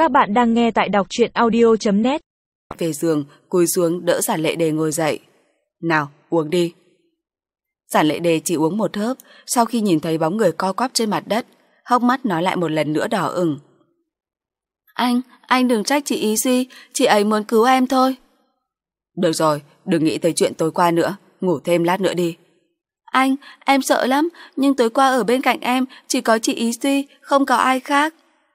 Các bạn đang nghe tại đọc truyện audio.net. Về giường, cúi xuống đỡ Giản Lệ Đề ngồi dậy. Nào, uống đi. Giản Lệ Đề chỉ uống một hớp, sau khi nhìn thấy bóng người co quắp trên mặt đất, hốc mắt nó lại một lần nữa đỏ ửng. Anh đừng trách chị Ý Duy, chị ấy muốn cứu em thôi. Được rồi, đừng nghĩ tới chuyện tối qua nữa, ngủ thêm lát nữa đi. Em sợ lắm, nhưng tối qua ở bên cạnh em chỉ có chị Ý Duy, không có ai khác.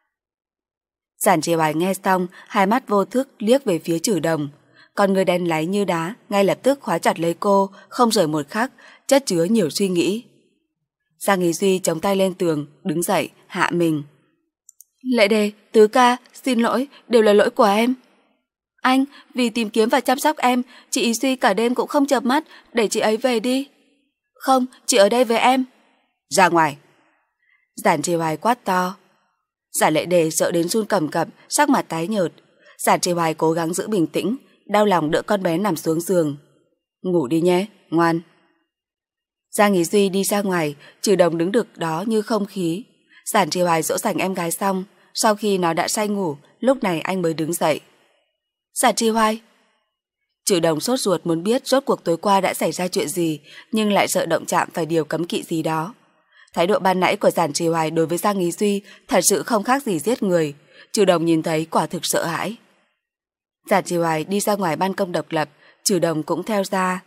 Giản Trì Hoài nghe xong, hai mắt vô thức liếc về phía Trử Đồng. Con người đen láy như đá, ngay lập tức khóa chặt lấy cô, không rời một khắc, chất chứa nhiều suy nghĩ. Giang Ý Duy chống tay lên tường, đứng dậy, hạ mình. Lệ Đề, Tứ ca, xin lỗi, đều là lỗi của em. Anh, vì tìm kiếm và chăm sóc em, chị Ý Duy cả đêm cũng không chợp mắt, để chị ấy về đi. Không, chị ở đây với em. Ra ngoài. Giản Trì Hoài quát to. Giản Lệ Đề sợ đến run cầm cập, sắc mặt tái nhợt. Giản Trì Hoài cố gắng giữ bình tĩnh, đau lòng đỡ con bé nằm xuống giường. Ngủ đi nhé, ngoan. Giang Ý Duy đi ra ngoài, Trử Đồng đứng được đó như không khí. Giản Trì Hoài dỗ dành em gái xong, sau khi nó đã say ngủ, lúc này anh mới đứng dậy. Giản Trì Hoài. Trử Đồng sốt ruột muốn biết rốt cuộc tối qua đã xảy ra chuyện gì, nhưng lại sợ động chạm phải điều cấm kỵ gì đó. Thái độ ban nãy của Giản Trì Hoài đối với Giang Ý Duy thật sự không khác gì giết người. Trử Đồng nhìn thấy quả thực sợ hãi. Giản Trì Hoài đi ra ngoài ban công độc lập, Trử Đồng cũng theo ra.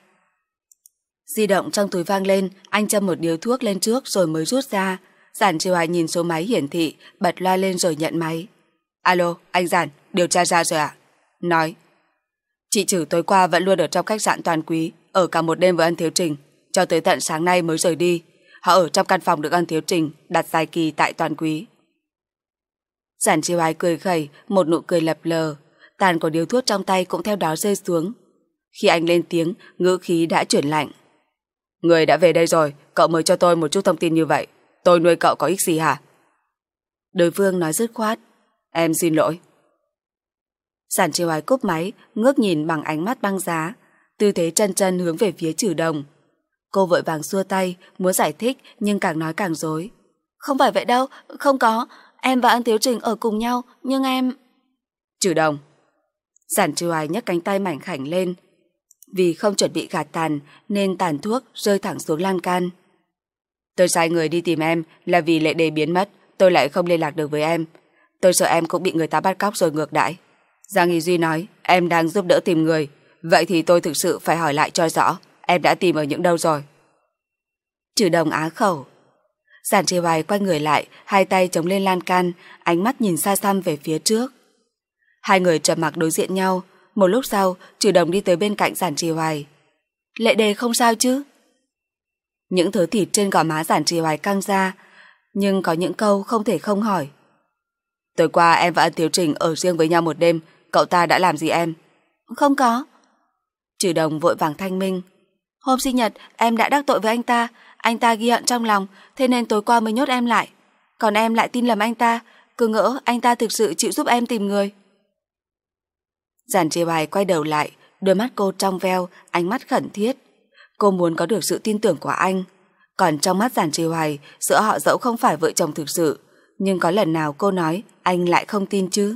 Di động trong túi vang lên, anh châm một điếu thuốc lên trước rồi mới rút ra. Giản Trì Hoài nhìn số máy hiển thị, bật loa lên rồi nhận máy. Alo, anh Giản, điều tra ra rồi ạ? Nói. Chị Trử tối qua vẫn luôn ở trong khách sạn Toàn Quý, ở cả một đêm với Ân Thiếu Trình, cho tới tận sáng nay mới rời đi. Họ ở trong căn phòng được Ân Thiếu Trình đặt dài kỳ tại Toàn Quý. Giản Trì Hoài cười khẩy, một nụ cười lập lờ, tàn của điếu thuốc trong tay cũng theo đó rơi xuống. Khi anh lên tiếng, ngữ khí đã chuyển lạnh. Người đã về đây rồi, cậu mới cho tôi một chút thông tin như vậy. Tôi nuôi cậu có ích gì hả? Đối phương nói dứt khoát. Em xin lỗi. Giản Trì Hoài cúp máy, ngước nhìn bằng ánh mắt băng giá, tư thế chân chân hướng về phía Trử Đồng. Cô vội vàng xua tay, muốn giải thích nhưng càng nói càng rối. Không phải vậy đâu, không có. Em và Ân Thiếu Trình ở cùng nhau, nhưng em... Trử Đồng. Giản Trì Hoài nhấc cánh tay mảnh khảnh lên. Vì không chuẩn bị gạt tàn nên tàn thuốc rơi thẳng xuống lan can. Tôi sai người đi tìm em là vì Lệ Đề biến mất, tôi lại không liên lạc được với em. Tôi sợ em cũng bị người ta bắt cóc rồi ngược đãi. Giang Ý Duy nói em đang giúp đỡ tìm người. Vậy thì tôi thực sự phải hỏi lại cho rõ, em đã tìm ở những đâu rồi? Trử Đồng á khẩu. Giản Trì Hoài quay người lại, hai tay chống lên lan can, ánh mắt nhìn xa xăm về phía trước. Hai người trầm mặc đối diện nhau. Một lúc sau, Trử Đồng đi tới bên cạnh Giản Trì Hoài. Lệ Đề không sao chứ? Những thớ thịt trên gò má Giản Trì Hoài căng ra, nhưng có những câu không thể không hỏi. Tối qua em và Ân Thiếu Trình ở riêng với nhau một đêm, cậu ta đã làm gì em? Không có. Trử Đồng vội vàng thanh minh. Hôm sinh nhật em đã đắc tội với anh ta ghi hận trong lòng, thế nên tối qua mới nhốt em lại. Còn em lại tin lầm anh ta, cứ ngỡ anh ta thực sự chịu giúp em tìm người. Giản Trì Hoài quay đầu lại, đôi mắt cô trong veo, ánh mắt khẩn thiết. Cô muốn có được sự tin tưởng của anh. Còn trong mắt Giản Trì Hoài, giữa họ dẫu không phải vợ chồng thực sự, nhưng có lần nào cô nói anh lại không tin chứ?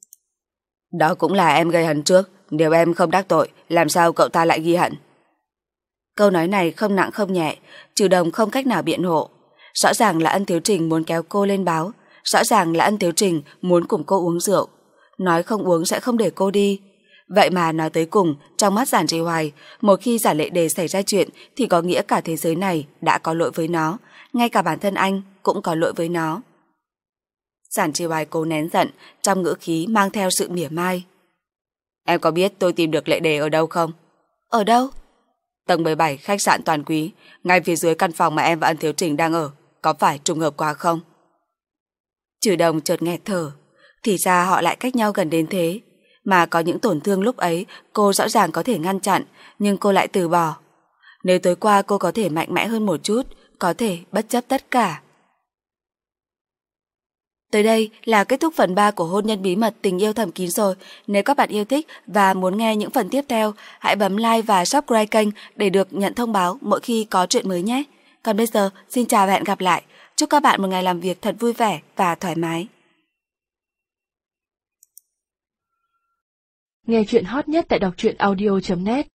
Đó cũng là em gây hấn trước, nếu em không đắc tội, làm sao cậu ta lại ghi hận? Câu nói này không nặng không nhẹ, Trử Đồng không cách nào biện hộ. Rõ ràng là Ân Thiếu Trình muốn kéo cô lên báo, rõ ràng là Ân Thiếu Trình muốn cùng cô uống rượu, nói không uống sẽ không để cô đi. Vậy mà nói tới cùng, trong mắt Giản Trì Hoài, một khi Giản Lệ Đề xảy ra chuyện thì có nghĩa cả thế giới này đã có lỗi với nó, ngay cả bản thân anh cũng có lỗi với nó. Giản Trì Hoài cố nén giận, trong ngữ khí mang theo sự mỉa mai. Em có biết tôi tìm được Lệ Đề ở đâu không? Ở đâu? Tầng 17 khách sạn Toàn Quý, ngay phía dưới căn phòng mà em và Ân Thiếu Trình đang ở, có phải trùng hợp quá không? Trử Đồng chợt nghẹt thở, thì ra họ lại cách nhau gần đến thế. Mà có những tổn thương lúc ấy cô rõ ràng có thể ngăn chặn, nhưng cô lại từ bỏ. Nếu tối qua cô có thể mạnh mẽ hơn một chút, có thể bất chấp tất cả. Tới đây là kết thúc phần 3 của Hôn nhân bí mật tình yêu thầm kín rồi. Nếu các bạn yêu thích và muốn nghe những phần tiếp theo, hãy bấm like và subscribe kênh để được nhận thông báo mỗi khi có chuyện mới nhé. Còn bây giờ, xin chào và hẹn gặp lại. Chúc các bạn một ngày làm việc thật vui vẻ và thoải mái. Nghe chuyện hot nhất tại đọc truyện audio.net